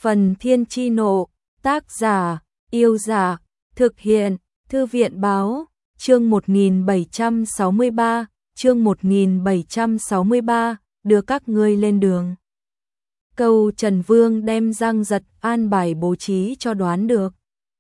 Phần Thiên Chi Nộ, tác giả, Yêu Giả, thực hiện, Thư viện Báo, chương 1763, chương 1763, đưa các ngươi lên đường. Câu Trần Vương đem Giang Giật an bài bố trí cho đoán được.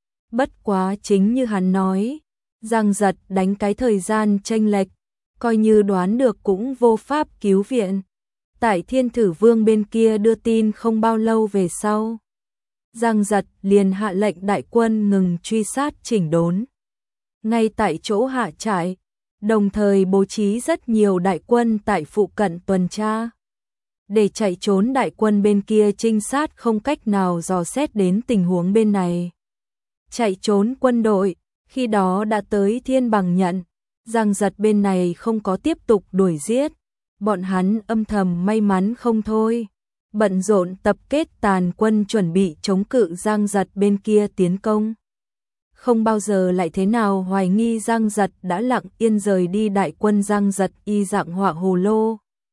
Bất quá chính như hắn nói, Giang Giật đánh cái thời gian chênh lệch, coi như đoán được cũng vô pháp cứu viện. Tại Thiên Thử Vương bên kia đưa tin không bao lâu về sau, Giang Giật liền hạ lệnh đại quân ngừng truy sát chỉnh đốn. Ngay tại chỗ hạ trại, đồng thời bố trí rất nhiều đại quân tại phụ cận tuần tra. Để chạy trốn đại quân bên kia trinh sát không cách nào dò xét đến tình huống bên này. Chạy trốn quân đội, khi đó đã tới Thiên Bằng Nhận, Giang Giật bên này không có tiếp tục đuổi giết. Bọn hắn âm thầm may mắn không thôi, bận rộn tập kết tàn quân chuẩn bị chống cự Giang Giật bên kia tiến công. Không bao giờ lại thế nào hoài nghi Giang Giật đã lặng yên rời đi. Đại quân Giang Giật y dạng họa hồ lô,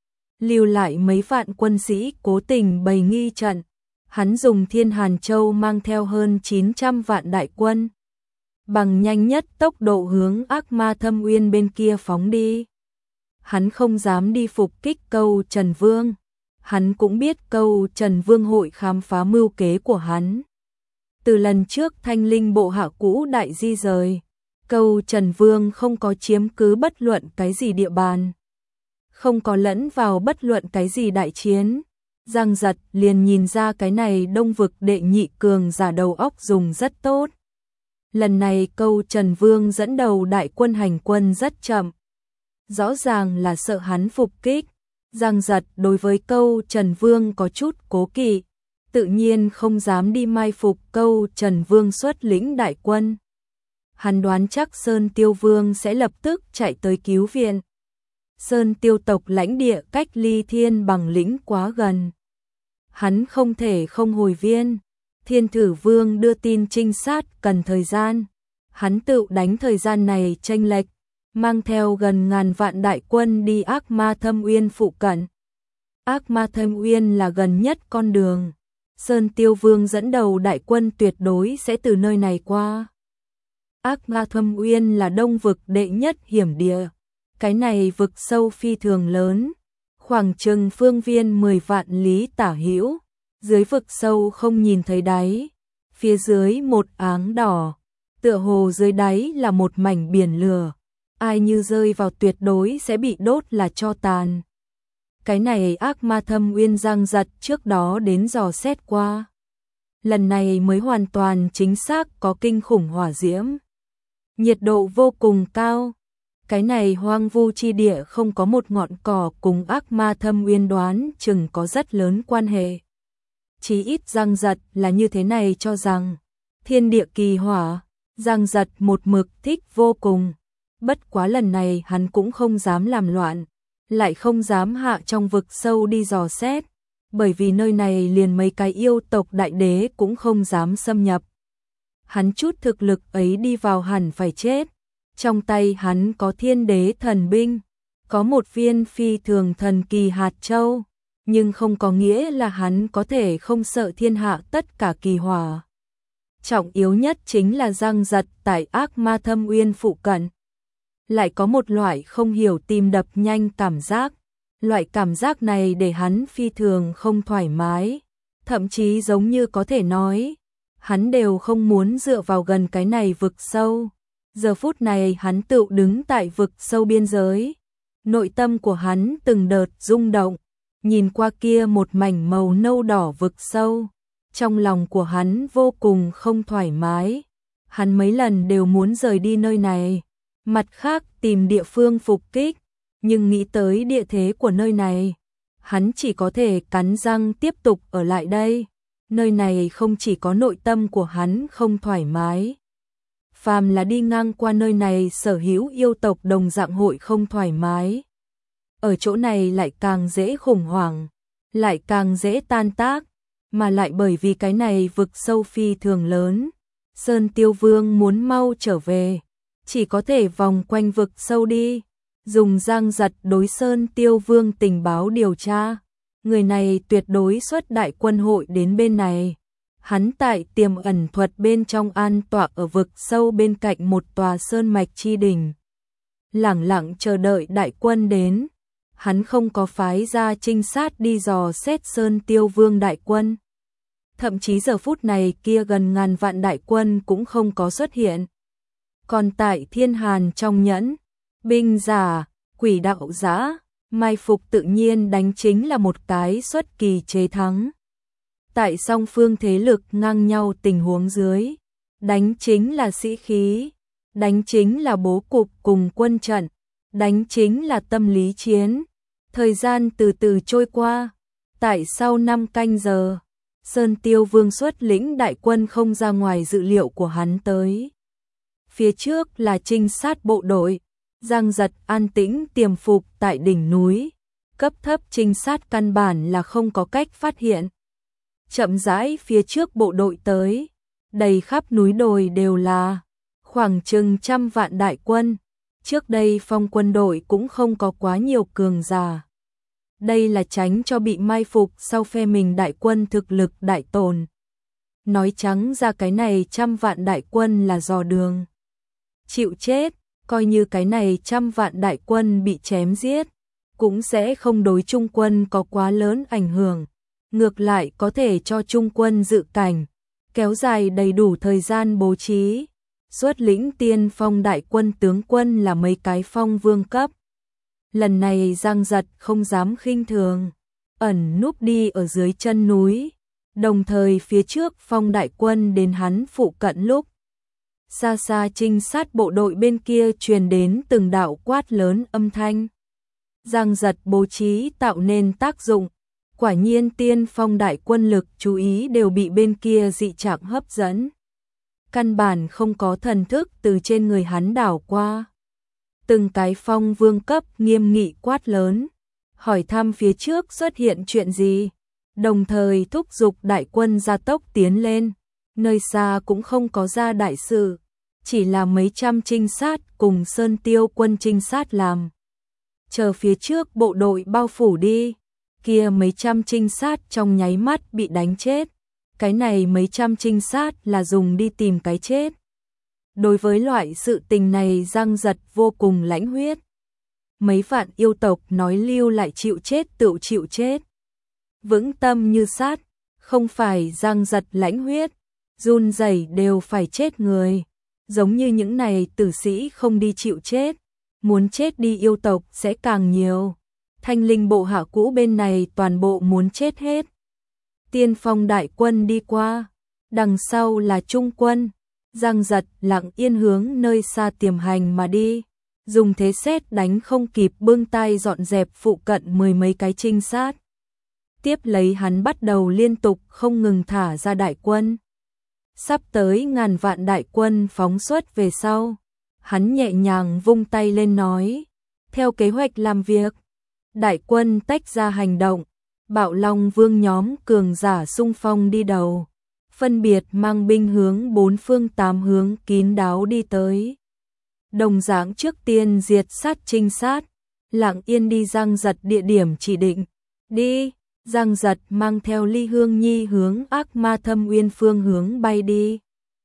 lưu lại mấy vạn quân sĩ cố tình bày nghi trận. Hắn dùng Thiên Hàn Châu mang theo hơn 900 vạn đại quân, bằng nhanh nhất tốc độ hướng Ác Ma Thâm Uyên bên kia phóng đi. Hắn không dám đi phục kích Câu Trần Vương. Hắn cũng biết Câu Trần Vương hội khám phá mưu kế của hắn. Từ lần trước Thanh Linh bộ hạ cũ đại di rời, Câu Trần Vương không có chiếm cứ bất luận cái gì địa bàn, không có lẫn vào bất luận cái gì đại chiến. Giang Giật liền nhìn ra cái này Đông vực đệ nhị cường giả đầu óc dùng rất tốt. Lần này Câu Trần Vương dẫn đầu đại quân hành quân rất chậm, rõ ràng là sợ hắn phục kích. Giang Giật đối với Câu Trần Vương có chút cố kỵ, tự nhiên không dám đi mai phục Câu Trần Vương xuất lĩnh đại quân. Hắn đoán chắc Sơn Tiêu Vương sẽ lập tức chạy tới cứu viện. Sơn Tiêu tộc lãnh địa cách ly Thiên Bằng lĩnh quá gần, hắn không thể không hồi viên. Thiên Thử Vương đưa tin trinh sát cần thời gian, hắn tự đánh thời gian này chênh lệch, mang theo gần ngàn vạn đại quân đi Ác Ma Thâm Uyên phụ cận. Ác Ma Thâm Uyên là gần nhất con đường, Sơn Tiêu Vương dẫn đầu đại quân tuyệt đối sẽ từ nơi này qua. Ác Ma Thâm Uyên là Đông vực đệ nhất hiểm địa, cái này vực sâu phi thường lớn, khoảng chừng phương viên 10 vạn lý tả hữu, dưới vực sâu không nhìn thấy đáy, phía dưới một áng đỏ, tựa hồ dưới đáy là một mảnh biển lửa. Ai như rơi vào tuyệt đối sẽ bị đốt là tro tàn. Cái này Ác Ma Thâm Uyên Giang Giật trước đó đến dò xét qua, lần này mới hoàn toàn chính xác có kinh khủng hỏa diễm, nhiệt độ vô cùng cao. Cái này hoang vu chi địa không có một ngọn cỏ cùng Ác Ma Thâm Uyên đoán chừng có rất lớn quan hệ. Chí ít Giang Giật là như thế này cho rằng. Thiên địa kỳ hỏa, Giang Giật một mực thích vô cùng. Bất quá lần này hắn cũng không dám làm loạn, lại không dám hạ trong vực sâu đi dò xét, bởi vì nơi này liền mấy cái yêu tộc đại đế cũng không dám xâm nhập. Hắn chút thực lực ấy đi vào hẳn phải chết. Trong tay hắn có Thiên Đế thần binh, có một viên phi thường thần kỳ hạt châu, nhưng không có nghĩa là hắn có thể không sợ thiên hạ tất cả kỳ hỏa. Trọng yếu nhất chính là Giang Giật tại Ác Ma Thâm Uyên phụ cận, lại có một loại không hiểu tim đập nhanh cảm giác. Loại cảm giác này để hắn phi thường không thoải mái, thậm chí giống như có thể nói, hắn đều không muốn dựa vào gần cái này vực sâu. Giờ phút này hắn tự đứng tại vực sâu biên giới, nội tâm của hắn từng đợt rung động, nhìn qua kia một mảnh màu nâu đỏ vực sâu, trong lòng của hắn vô cùng không thoải mái. Hắn mấy lần đều muốn rời đi nơi này, mặt khác tìm địa phương phục kích, nhưng nghĩ tới địa thế của nơi này, hắn chỉ có thể cắn răng tiếp tục ở lại đây. Nơi này không chỉ có nội tâm của hắn không thoải mái, phàm là đi ngang qua nơi này sở hữu yêu tộc đồng dạng hội không thoải mái. Ở chỗ này lại càng dễ khủng hoảng, lại càng dễ tan tác, mà lại bởi vì cái này vực sâu phi thường lớn, Sơn Tiêu Vương muốn mau trở về, chỉ có thể vòng quanh vực sâu đi, dùng Giang Giật đối Sơn Tiêu Vương tình báo điều tra. Người này tuyệt đối xuất đại quân hội đến bên này, Hắn tại tiềm ẩn thuật bên trong an tọa ở vực sâu bên cạnh một tòa sơn mạch chi đỉnh. Lẳng lặng chờ đợi đại quân đến. Hắn không có phái ra trinh sát đi dò xét Sơn Tiêu Vương đại quân. Thậm chí giờ phút này kia gần ngàn vạn đại quân cũng không có xuất hiện. Còn tại Thiên Hàn trong nhẫn, binh giả, quỷ đạo giả, mai phục tự nhiên đánh chính là một cái xuất kỳ chế thắng. Tại song phương thế lực ngang nhau tình huống dưới, đánh chính là sĩ khí, đánh chính là bố cục cùng quân trận, đánh chính là tâm lý chiến. Thời gian từ từ trôi qua, tại sau 5 canh giờ, Sơn Tiêu Vương xuất lĩnh đại quân không ra ngoài dự liệu của hắn tới. Phía trước là trinh sát bộ đội, Giang Giật an tĩnh tiềm phục tại đỉnh núi, cấp thấp trinh sát căn bản là không có cách phát hiện. Chậm rãi phía trước bộ đội tới, đầy khắp núi đồi đều là khoảng chừng 100 vạn đại quân. Trước đây Phong quân đội cũng không có quá nhiều cường giả. Đây là tránh cho bị mai phục sau phe mình đại quân thực lực đại tồn. Nói trắng ra cái này 100 vạn đại quân là dò đường. Chịu chết, coi như cái này 100 vạn đại quân bị chém giết, cũng sẽ không đối Trung quân có quá lớn ảnh hưởng. Ngược lại có thể cho Trung quân dự cảnh, kéo dài đầy đủ thời gian bố trí. Xuất lĩnh tiên phong đại quân tướng quân là mấy cái phong vương cấp. Lần này Giang Giật không dám khinh thường, ẩn núp đi ở dưới chân núi, đồng thời phía trước phong đại quân đến hắn phụ cận lúc. Xa xa trinh sát bộ đội bên kia truyền đến từng đạo quát lớn âm thanh. Giang Giật bố trí tạo nên tác dụng, quả nhiên tiên phong đại quân lực chú ý đều bị bên kia dị trạng hấp dẫn. Căn bản không có thần thức từ trên người hắn đảo qua. Từng cái phong vương cấp nghiêm nghị quát lớn, hỏi thăm phía trước xuất hiện chuyện gì, đồng thời thúc giục đại quân gia tốc tiến lên. Nơi xa cũng không có ra đại sự, chỉ là mấy trăm trinh sát cùng Sơn Tiêu quân trinh sát làm. Chờ phía trước bộ đội bao phủ đi, kia mấy trăm trinh sát trong nháy mắt bị đánh chết. Cái này mấy trăm trinh sát là dùng đi tìm cái chết. Đối với loại sự tình này Giang Giật vô cùng lãnh huyết. Mấy vạn yêu tộc nói lưu lại chịu chết tự chịu chết. Vững tâm như sát, không phải Giang Giật lãnh huyết, run rẩy đều phải chết người. Giống như những này tử sĩ không đi chịu chết, muốn chết đi yêu tộc sẽ càng nhiều. Thanh linh bộ hạ cũ bên này toàn bộ muốn chết hết. Tiên phong đại quân đi qua, đằng sau là Trung quân. Giang Giật lặng yên hướng nơi xa tiềm hành mà đi, dùng thế sét đánh không kịp bưng tay dọn dẹp phụ cận 10 mấy cái trinh sát. Tiếp lấy hắn bắt đầu liên tục không ngừng thả ra đại quân. Sắp tới ngàn vạn đại quân phóng xuất về sau, hắn nhẹ nhàng vung tay lên nói, theo kế hoạch làm việc. Đại quân tách ra hành động, Bạo Long Vương nhóm cường giả xung phong đi đầu, phân biệt mang binh hướng 4 phương 8 hướng kín đáo đi tới. Đồng dạng trước tiên diệt sát trinh sát, lặng yên đi Giang Giật địa điểm chỉ định. Đi, Giang Giật mang theo Ly Hương Nhi hướng Ác Ma Thâm Uyên phương hướng bay đi.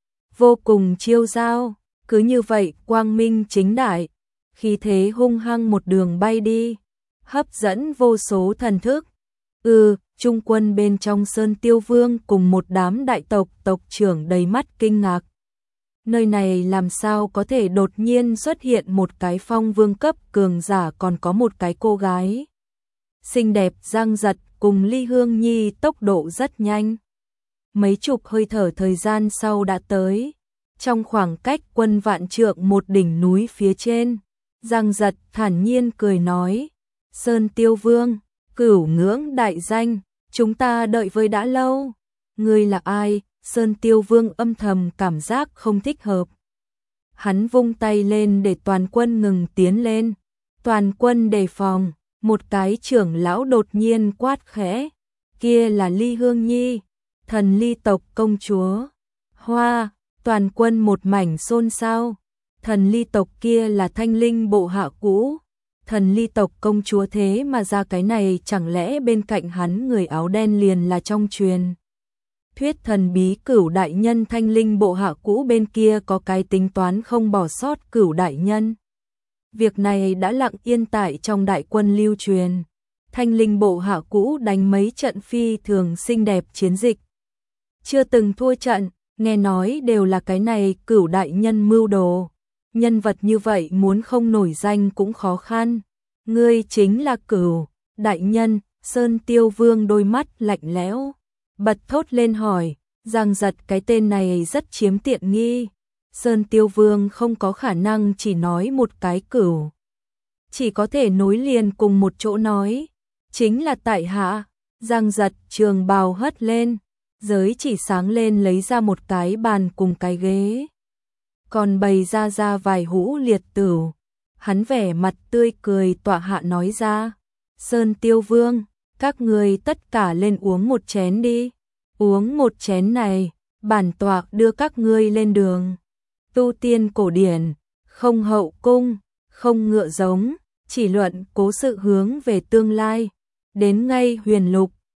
Vô cùng chiêu dao, cứ như vậy quang minh chính đại, khí thế hung hăng một đường bay đi, hấp dẫn vô số thần thức. Trung quân bên trong Sơn Tiêu Vương cùng một đám đại tộc tộc trưởng đầy mắt kinh ngạc. Nơi này làm sao có thể đột nhiên xuất hiện một cái phong vương cấp cường giả, còn có một cái cô gái xinh đẹp. Giang Giật cùng Ly Hương Nhi tốc độ rất nhanh. Mấy chục hơi thở thời gian sau đã tới. Trong khoảng cách quân vạn trượng một đỉnh núi phía trên, Giang Giật thản nhiên cười nói, Sơn Tiêu Vương, cửu ngưỡng đại danh, chúng ta đợi với đã lâu. Ngươi là ai? Sơn Tiêu Vương âm thầm cảm giác không thích hợp. Hắn vung tay lên để toàn quân ngừng tiến lên. Toàn quân đề phòng, một cái trưởng lão đột nhiên quát khẽ. Kia là Ly Hương Nhi, thần ly tộc công chúa. Hoa, toàn quân một mảnh xôn xao. Thần ly tộc kia là thanh linh bộ hạ cũ. Thần ly tộc công chúa thế mà ra cái này, chẳng lẽ bên cạnh hắn người áo đen liền là trong truyền thuyết thần bí Cửu đại nhân Thanh Linh bộ hạ cũ bên kia có cái tính toán không bỏ sót Cửu đại nhân. Việc này đã lặng yên tại trong đại quân lưu truyền. Thanh Linh bộ hạ cũ đánh mấy trận phi thường xinh đẹp chiến dịch. Chưa từng thua trận, nghe nói đều là cái này Cửu đại nhân mưu đồ. Nhân vật như vậy muốn không nổi danh cũng khó khăn. Ngươi chính là Cửu đại nhân. Sơn Tiêu Vương đôi mắt lạnh lẽo, bật thốt lên hỏi, Giang Giật cái tên này rất chiếm tiện nghi. Sơn Tiêu Vương không có khả năng chỉ nói một cái Cửu, chỉ có thể nối liền cùng một chỗ nói, chính là tại hạ. Giang Giật trường bào hất lên, giới chỉ sáng lên lấy ra một cái bàn cùng cái ghế, còn bày ra vài hũ liệt tửu. Hắn vẻ mặt tươi cười tọa hạ nói ra, Sơn Tiêu Vương, các người tất cả lên uống một chén đi. Uống một chén này, bản tọa đưa các ngươi lên đường. Tu tiên cổ điển, không hậu cung, không ngựa giống, chỉ luận cố sự hướng về tương lai. Đến ngay huyền lục,